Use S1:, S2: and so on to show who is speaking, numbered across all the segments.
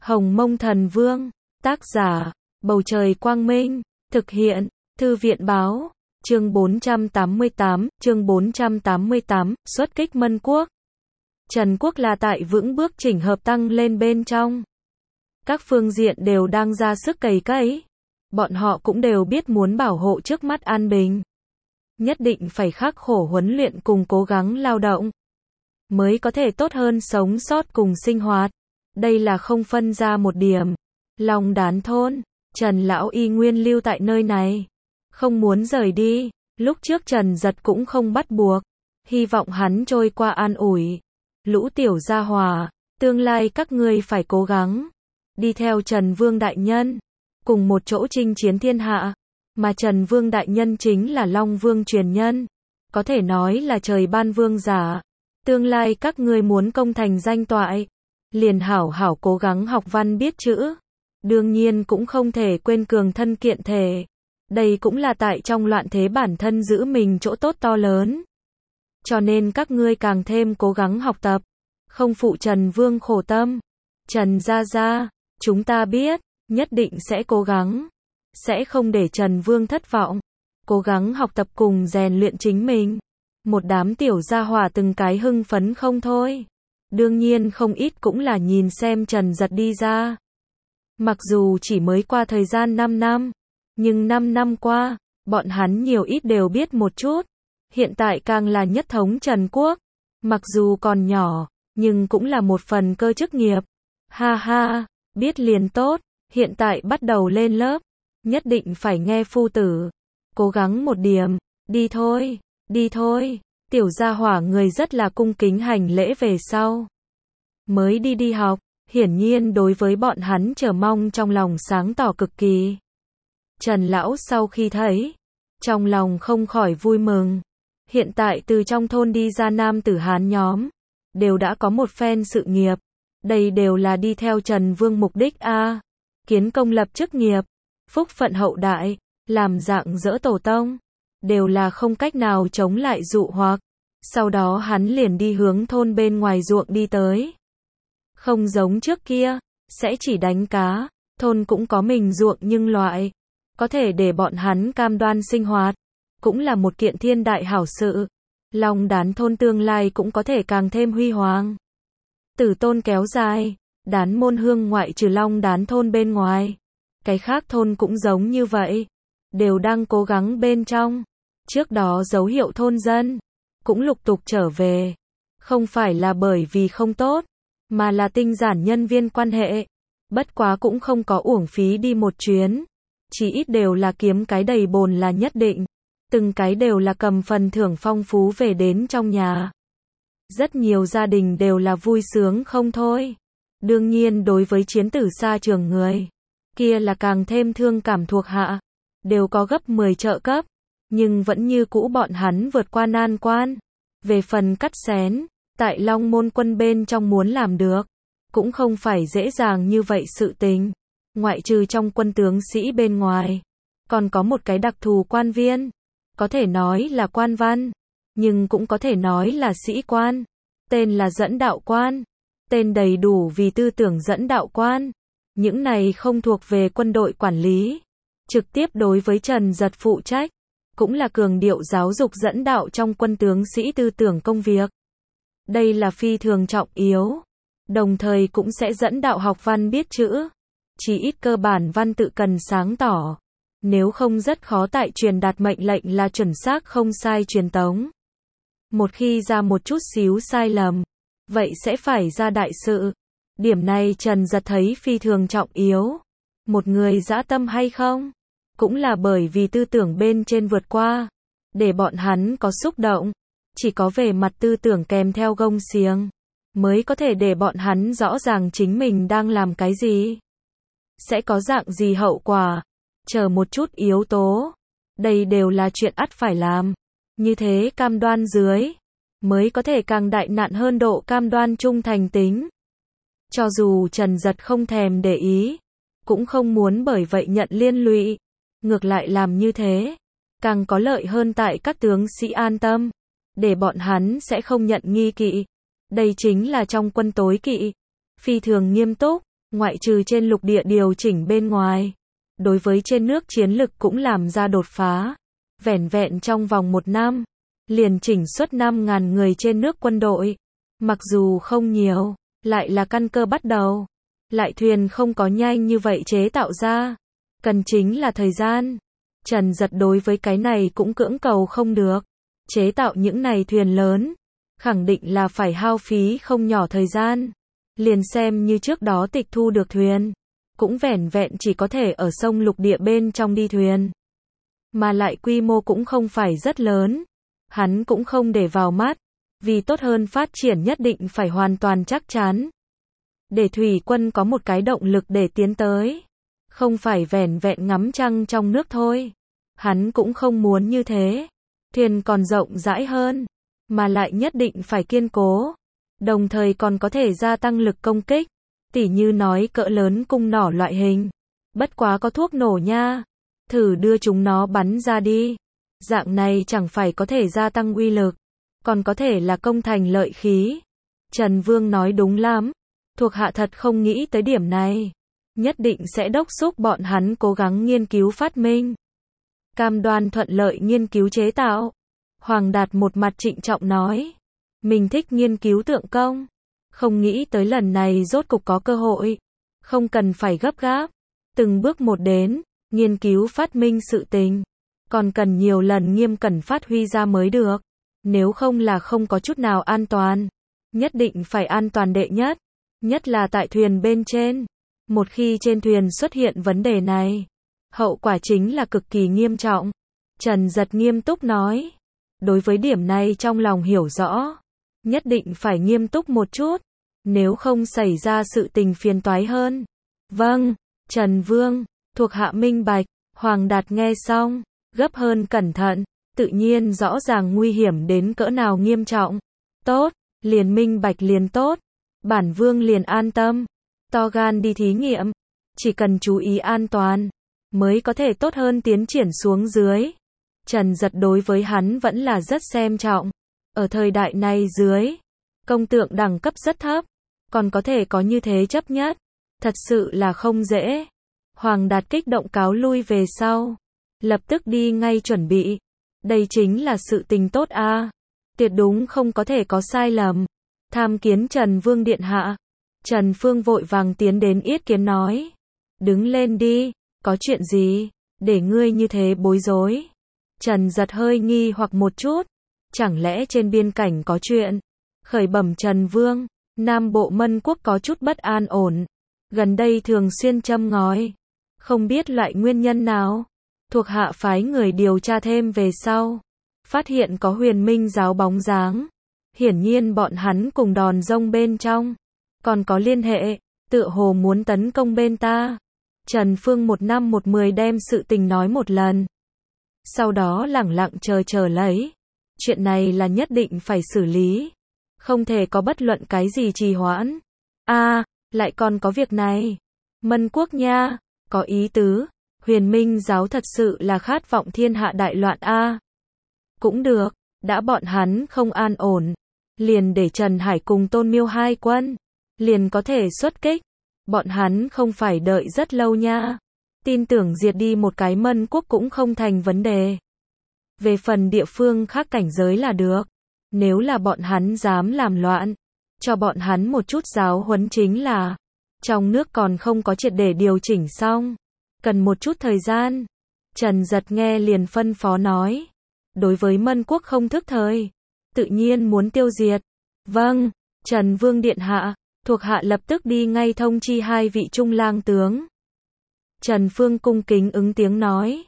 S1: Hồng Mông Thần Vương, tác giả, Bầu Trời Quang Minh, thực hiện, Thư viện Báo, chương 488, xuất kích Mân Quốc. Trần Quốc là tại vững bước chỉnh hợp tăng lên bên trong. Các phương diện đều đang ra sức cày cấy. Bọn họ cũng đều biết muốn bảo hộ trước mắt an bình. Nhất định phải khắc khổ huấn luyện cùng cố gắng lao động. Mới có thể tốt hơn sống sót cùng sinh hoạt. Đây là không phân ra một điểm. Long Đán thôn, Trần Lão y nguyên lưu tại nơi này. Không muốn rời đi. Lúc trước Trần Giật cũng không bắt buộc. Hy vọng hắn trôi qua an ủi. Lũ tiểu gia hỏa, tương lai các ngươi phải cố gắng. Đi theo Trần Vương Đại Nhân. Cùng một chỗ chinh chiến thiên hạ. Mà Trần Vương Đại Nhân chính là Long Vương truyền nhân. Có thể nói là trời ban vương giả. Tương lai các ngươi muốn công thành danh toại. Liền hảo hảo cố gắng học văn biết chữ. Đương nhiên cũng không thể quên cường thân kiện thể. Đây cũng là tại trong loạn thế bản thân giữ mình chỗ tốt to lớn. Cho nên các ngươi càng thêm cố gắng học tập. Không phụ Trần Vương khổ tâm. Trần Gia Gia, chúng ta biết, nhất định sẽ cố gắng. Sẽ không để Trần Vương thất vọng. Cố gắng học tập cùng rèn luyện chính mình. Một đám tiểu gia hỏa từng cái hưng phấn không thôi. Đương nhiên không ít cũng là nhìn xem Trần Giật đi ra. Mặc dù chỉ mới qua thời gian 5 năm. Nhưng 5 năm qua, bọn hắn nhiều ít đều biết một chút. Hiện tại càng là nhất thống Trần Quốc. Mặc dù còn nhỏ, nhưng cũng là một phần cơ chức nghiệp. Ha ha, biết liền tốt, hiện tại bắt đầu lên lớp. Nhất định phải nghe phu tử. Cố gắng một điểm, đi thôi, tiểu gia hỏa người rất là cung kính hành lễ về sau. Mới đi học, hiển nhiên đối với bọn hắn chờ mong trong lòng sáng tỏ cực kỳ. Trần Lão sau khi thấy, trong lòng không khỏi vui mừng. Hiện tại từ trong thôn đi ra nam tử Hán nhóm, đều đã có một phen sự nghiệp. Đây đều là đi theo Trần Vương mục đích a. Kiến công lập chức nghiệp, phúc phận hậu đại, làm dạng dỡ tổ tông, đều là không cách nào chống lại dụ hoặc. Sau đó hắn liền đi hướng thôn bên ngoài ruộng đi tới. Không giống trước kia, sẽ chỉ đánh cá, thôn cũng có mình ruộng nhưng loại, có thể để bọn hắn cam đoan sinh hoạt, cũng là một kiện thiên đại hảo sự. Long Đán thôn tương lai cũng có thể càng thêm huy hoàng. Tử tôn kéo dài, Đán Môn Hương ngoại trừ Long Đán thôn bên ngoài. Cái khác thôn cũng giống như vậy. Đều đang cố gắng bên trong. Trước đó dấu hiệu thôn dân cũng lục tục trở về. Không phải là bởi vì không tốt, mà là tinh giản nhân viên quan hệ. Bất quá cũng không có uổng phí đi một chuyến. Chỉ ít đều là kiếm cái đầy bồn là nhất định. Từng cái đều là cầm phần thưởng phong phú về đến trong nhà. Rất nhiều gia đình đều là vui sướng không thôi. Đương nhiên đối với chiến tử xa trường người, kia là càng thêm thương cảm thuộc hạ. Đều có gấp 10 trợ cấp. Nhưng vẫn như cũ bọn hắn vượt qua nan quan. Về phần cắt xén, tại Long Môn quân bên trong muốn làm được, cũng không phải dễ dàng như vậy sự tình. Ngoại trừ trong quân tướng sĩ bên ngoài, còn có một cái đặc thù quan viên. Có thể nói là quan văn, nhưng cũng có thể nói là sĩ quan. Tên là dẫn đạo quan. Tên đầy đủ vì tư tưởng dẫn đạo quan. Những này không thuộc về quân đội quản lý. Trực tiếp đối với Trần Giật phụ trách. Cũng là cường điệu giáo dục dẫn đạo trong quân tướng sĩ tư tưởng công việc. Đây là phi thường trọng yếu. Đồng thời cũng sẽ dẫn đạo học văn biết chữ. Chỉ ít cơ bản văn tự cần sáng tỏ. Nếu không rất khó tại truyền đạt mệnh lệnh là chuẩn xác không sai truyền tống. Một khi ra một chút xíu sai lầm, vậy sẽ phải ra đại sự. Điểm này Trần Giật thấy phi thường trọng yếu. Một người dã tâm hay không? Cũng là bởi vì tư tưởng bên trên vượt qua. Để bọn hắn có xúc động. Chỉ có về mặt tư tưởng kèm theo gông xiềng, mới có thể để bọn hắn rõ ràng chính mình đang làm cái gì. Sẽ có dạng gì hậu quả. Chờ một chút yếu tố. Đây đều là chuyện ắt phải làm. Như thế cam đoan dưới, mới có thể càng đại nạn hơn độ cam đoan trung thành tính. Cho dù Trần Giật không thèm để ý, cũng không muốn bởi vậy nhận liên lụy. Ngược lại làm như thế, càng có lợi hơn tại các tướng sĩ an tâm. Để bọn hắn sẽ không nhận nghi kỵ. Đây chính là trong quân tối kỵ. Phi thường nghiêm túc, ngoại trừ trên lục địa điều chỉnh bên ngoài. Đối với trên nước chiến lực cũng làm ra đột phá. Vẻn vẹn trong vòng 1 năm, liền chỉnh xuất 5.000 người trên nước quân đội. Mặc dù không nhiều, lại là căn cơ bắt đầu. Lại thuyền không có nhanh như vậy chế tạo ra. Cần chính là thời gian. Trần Giật đối với cái này cũng cưỡng cầu không được. Chế tạo những này thuyền lớn, khẳng định là phải hao phí không nhỏ thời gian. Liền xem như trước đó tịch thu được thuyền, cũng vẻn vẹn chỉ có thể ở sông lục địa bên trong đi thuyền. Mà lại quy mô cũng không phải rất lớn. Hắn cũng không để vào mắt, vì tốt hơn phát triển nhất định phải hoàn toàn chắc chắn. Để thủy quân có một cái động lực để tiến tới. Không phải vẻn vẹn ngắm trăng trong nước thôi. Hắn cũng không muốn như thế. Thuyền còn rộng rãi hơn, mà lại nhất định phải kiên cố. Đồng thời còn có thể gia tăng lực công kích. Tỉ như nói cỡ lớn cung nỏ loại hình. Bất quá có thuốc nổ nha. Thử đưa chúng nó bắn ra đi. Dạng này chẳng phải có thể gia tăng uy lực, còn có thể là công thành lợi khí. Trần Vương nói đúng lắm. Thuộc hạ thật không nghĩ tới điểm này. Nhất định sẽ đốc thúc bọn hắn cố gắng nghiên cứu phát minh. Cam đoan thuận lợi nghiên cứu chế tạo. Hoàng Đạt một mặt trịnh trọng nói. Mình thích nghiên cứu tượng công. Không nghĩ tới lần này rốt cục có cơ hội. Không cần phải gấp gáp. Từng bước một đến, nghiên cứu phát minh sự tình. Còn cần nhiều lần nghiêm cẩn phát huy ra mới được. Nếu không là không có chút nào an toàn. Nhất định phải an toàn đệ nhất. Nhất là tại thuyền bên trên. Một khi trên thuyền xuất hiện vấn đề này, hậu quả chính là cực kỳ nghiêm trọng. Trần Giật nghiêm túc nói. Đối với điểm này trong lòng hiểu rõ. Nhất định phải nghiêm túc một chút. Nếu không xảy ra sự tình phiền toái hơn. Vâng, Trần Vương, thuộc hạ minh bạch. Hoàng Đạt nghe xong, gấp hơn cẩn thận. Tự nhiên rõ ràng nguy hiểm đến cỡ nào nghiêm trọng. Tốt, liền minh bạch liền tốt. Bản Vương liền an tâm. To gan đi thí nghiệm. Chỉ cần chú ý an toàn, mới có thể tốt hơn tiến triển xuống dưới. Trần Giật đối với hắn vẫn là rất xem trọng. Ở thời đại này dưới, công tượng đẳng cấp rất thấp, còn có thể có như thế chấp nhất. Thật sự là không dễ. Hoàng Đạt kích động cáo lui về sau. Lập tức đi ngay chuẩn bị. Đây chính là sự tình tốt a. Tuyệt đúng không có thể có sai lầm. Tham kiến Trần Vương điện hạ. Trần Phương vội vàng tiến đến yết kiến nói. Đứng lên đi, có chuyện gì, để ngươi như thế bối rối. Trần Giật hơi nghi hoặc một chút. Chẳng lẽ trên biên cảnh có chuyện? Khởi bẩm Trần Vương, Nam Bộ Mân Quốc có chút bất an ổn. Gần đây thường xuyên châm ngòi. Không biết loại nguyên nhân nào. Thuộc hạ phái người điều tra thêm về sau. Phát hiện có Huyền Minh giáo bóng dáng. Hiển nhiên bọn hắn cùng đòn rông bên trong. Còn có liên hệ, tựa hồ muốn tấn công bên ta. Trần Phương 1 năm 1 10 đem sự tình nói một lần. Sau đó lẳng lặng chờ lấy. Chuyện này là nhất định phải xử lý. Không thể có bất luận cái gì trì hoãn. Lại còn có việc này. Mân Quốc nha, có ý tứ. Huyền Minh giáo thật sự là khát vọng thiên hạ đại loạn a. Cũng được, đã bọn hắn không an ổn. Liền để Trần Hải cùng Tôn Miêu hai quân. Liền có thể xuất kích. Bọn hắn không phải đợi rất lâu nha. Tin tưởng diệt đi một cái Mân Quốc cũng không thành vấn đề. Về phần địa phương khác cảnh giới là được. Nếu là bọn hắn dám làm loạn, cho bọn hắn một chút giáo huấn chính là. Trong nước còn không có triệt để điều chỉnh xong. Cần một chút thời gian. Trần Giật nghe liền phân phó nói. Đối với Mân Quốc không thức thời, tự nhiên muốn tiêu diệt. Vâng, Trần Vương điện hạ. Thuộc hạ lập tức đi ngay thông chi hai vị trung lang tướng. Trần Phương cung kính ứng tiếng nói.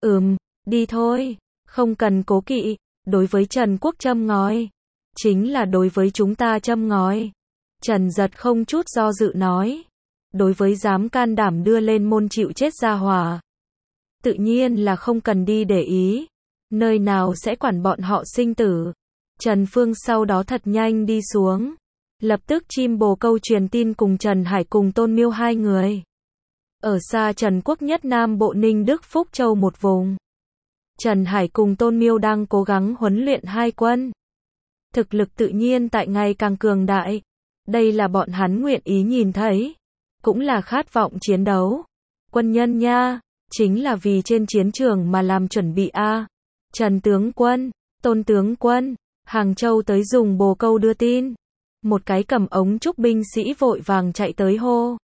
S1: Đi thôi. Không cần cố kỵ. Đối với Trần Quốc châm ngòi, chính là đối với chúng ta châm ngòi. Trần Giật không chút do dự nói. Đối với dám can đảm đưa lên môn chịu chết gia hỏa, tự nhiên là không cần đi để ý. Nơi nào sẽ quản bọn họ sinh tử. Trần Phương sau đó thật nhanh đi xuống. Lập tức chim bồ câu truyền tin cùng Trần Hải cùng Tôn Miêu hai người. Ở xa Trần Quốc nhất Nam Bộ Ninh Đức Phúc Châu một vùng. Trần Hải cùng Tôn Miêu đang cố gắng huấn luyện hai quân. Thực lực tự nhiên tại ngày càng cường đại. Đây là bọn hắn nguyện ý nhìn thấy. cũng là khát vọng chiến đấu. Quân nhân nha, chính là vì trên chiến trường mà làm chuẩn bị a. Trần tướng quân, Tôn tướng quân, Hàng Châu tới dùng bồ câu đưa tin. Một cái cầm ống trúc binh sĩ vội vàng chạy tới hô.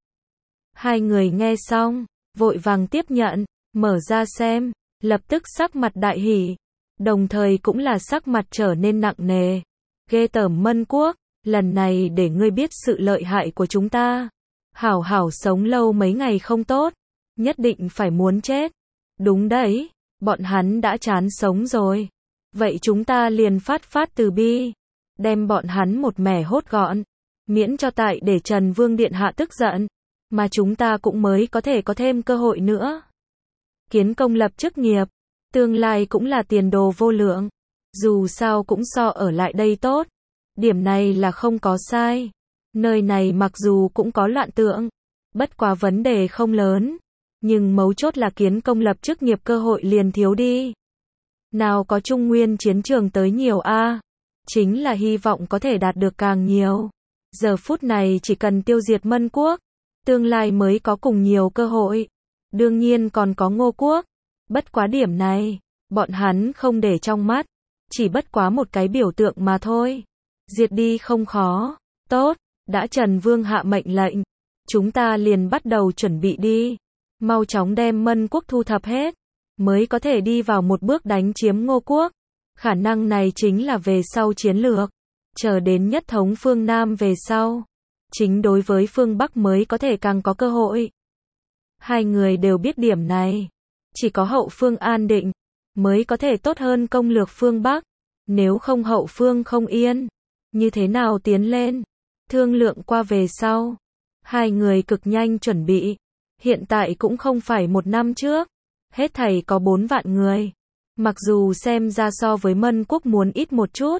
S1: Hai người nghe xong, vội vàng tiếp nhận, mở ra xem, lập tức sắc mặt đại hỉ, đồng thời cũng là sắc mặt trở nên nặng nề. Ghê tởm Mân Quốc, lần này để ngươi biết sự lợi hại của chúng ta. Hảo hảo sống lâu mấy ngày không tốt, nhất định phải muốn chết. Đúng đấy, bọn hắn đã chán sống rồi. Vậy chúng ta liền phát từ bi, đem bọn hắn một mẻ hốt gọn, miễn cho tại để Trần Vương Điện Hạ tức giận, mà chúng ta cũng mới có thể có thêm cơ hội nữa. Kiến công lập chức nghiệp, tương lai cũng là tiền đồ vô lượng, dù sao cũng so ở lại đây tốt, điểm này là không có sai. Nơi này mặc dù cũng có loạn tượng, bất quá vấn đề không lớn, nhưng mấu chốt là kiến công lập chức nghiệp cơ hội liền thiếu đi. Nào có Trung Nguyên chiến trường tới nhiều a, chính là hy vọng có thể đạt được càng nhiều. Giờ phút này chỉ cần tiêu diệt Mân Quốc, tương lai mới có cùng nhiều cơ hội. Đương nhiên còn có Ngô Quốc, bất quá điểm này, bọn hắn không để trong mắt, chỉ bất quá một cái biểu tượng mà thôi. Diệt đi không khó, tốt, đã Trần Vương hạ mệnh lệnh, chúng ta liền bắt đầu chuẩn bị đi, mau chóng đem Mân Quốc thu thập hết, mới có thể đi vào một bước đánh chiếm Ngô Quốc. Khả năng này chính là về sau chiến lược, chờ đến nhất thống phương Nam về sau, chính đối với phương Bắc mới có thể càng có cơ hội. Hai người đều biết điểm này, chỉ có hậu phương an định, mới có thể tốt hơn công lược phương Bắc, nếu không hậu phương không yên, như thế nào tiến lên, thương lượng qua về sau. Hai người cực nhanh chuẩn bị, hiện tại cũng không phải một năm trước, hết thảy có 4 vạn người, mặc dù xem ra so với Mân Quốc muốn ít một chút,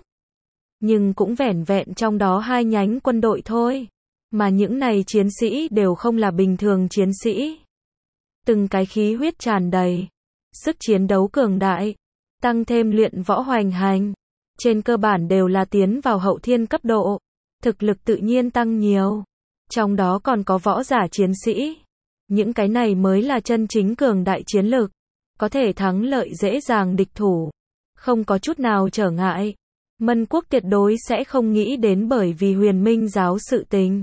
S1: nhưng cũng vẻn vẹn trong đó 2 nhánh quân đội thôi, mà những này chiến sĩ đều không là bình thường chiến sĩ. Từng cái khí huyết tràn đầy, sức chiến đấu cường đại, tăng thêm luyện võ hoành hành, trên cơ bản đều là tiến vào hậu thiên cấp độ, thực lực tự nhiên tăng nhiều, trong đó còn có võ giả chiến sĩ. Những cái này mới là chân chính cường đại chiến lực, có thể thắng lợi dễ dàng địch thủ, không có chút nào trở ngại. Mân Quốc tuyệt đối sẽ không nghĩ đến bởi vì Huyền Minh giáo sự tình,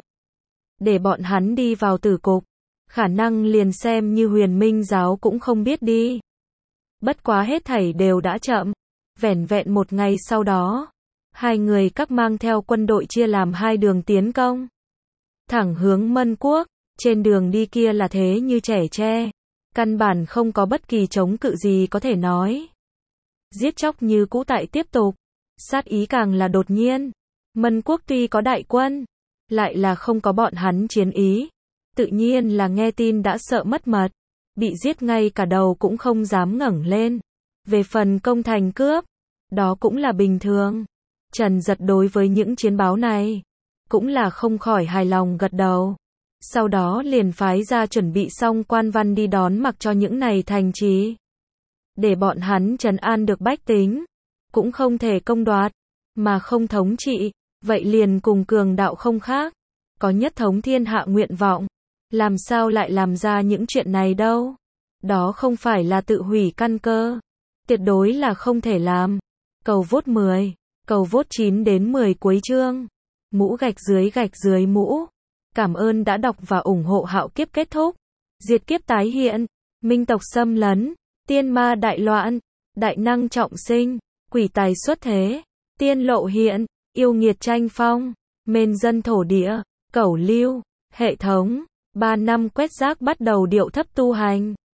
S1: để bọn hắn đi vào tử cục, khả năng liền xem như Huyền Minh giáo cũng không biết đi. Bất quá hết thảy đều đã chậm, vẻn vẹn một ngày sau đó, hai người các mang theo quân đội chia làm 2 đường tiến công, thẳng hướng Mân Quốc. Trên đường đi kia là thế như trẻ tre, căn bản không có bất kỳ chống cự gì có thể nói. Giết chóc như cũ tại tiếp tục, sát ý càng là đột nhiên. Mân Quốc tuy có đại quân, lại là không có bọn hắn chiến ý, tự nhiên là nghe tin đã sợ mất mật, bị giết ngay cả đầu cũng không dám ngẩng lên. Về phần công thành cướp, đó cũng là bình thường. Trần Giật đối với những chiến báo này, cũng là không khỏi hài lòng gật đầu. Sau đó liền phái ra chuẩn bị xong quan văn đi đón mặc cho những này thành trì, để bọn hắn trấn an được bách tính, cũng không thể công đoạt, mà không thống trị, vậy liền cùng cường đạo không khác, có nhất thống thiên hạ nguyện vọng, làm sao lại làm ra những chuyện này đâu, đó không phải là tự hủy căn cơ, tuyệt đối là không thể làm. Cầu vote 10, cầu vote 9 đến 10 cuối chương, mũ gạch dưới mũ. Cảm ơn đã đọc và ủng hộ. Hạo kiếp kết thúc, diệt kiếp tái hiện, minh tộc xâm lấn, tiên ma đại loạn, đại năng trọng sinh, quỷ tài xuất thế, tiên lộ hiện, yêu nghiệt tranh phong, mên dân thổ địa, cẩu lưu, hệ thống, 3 năm quét rác bắt đầu điệu thấp tu hành.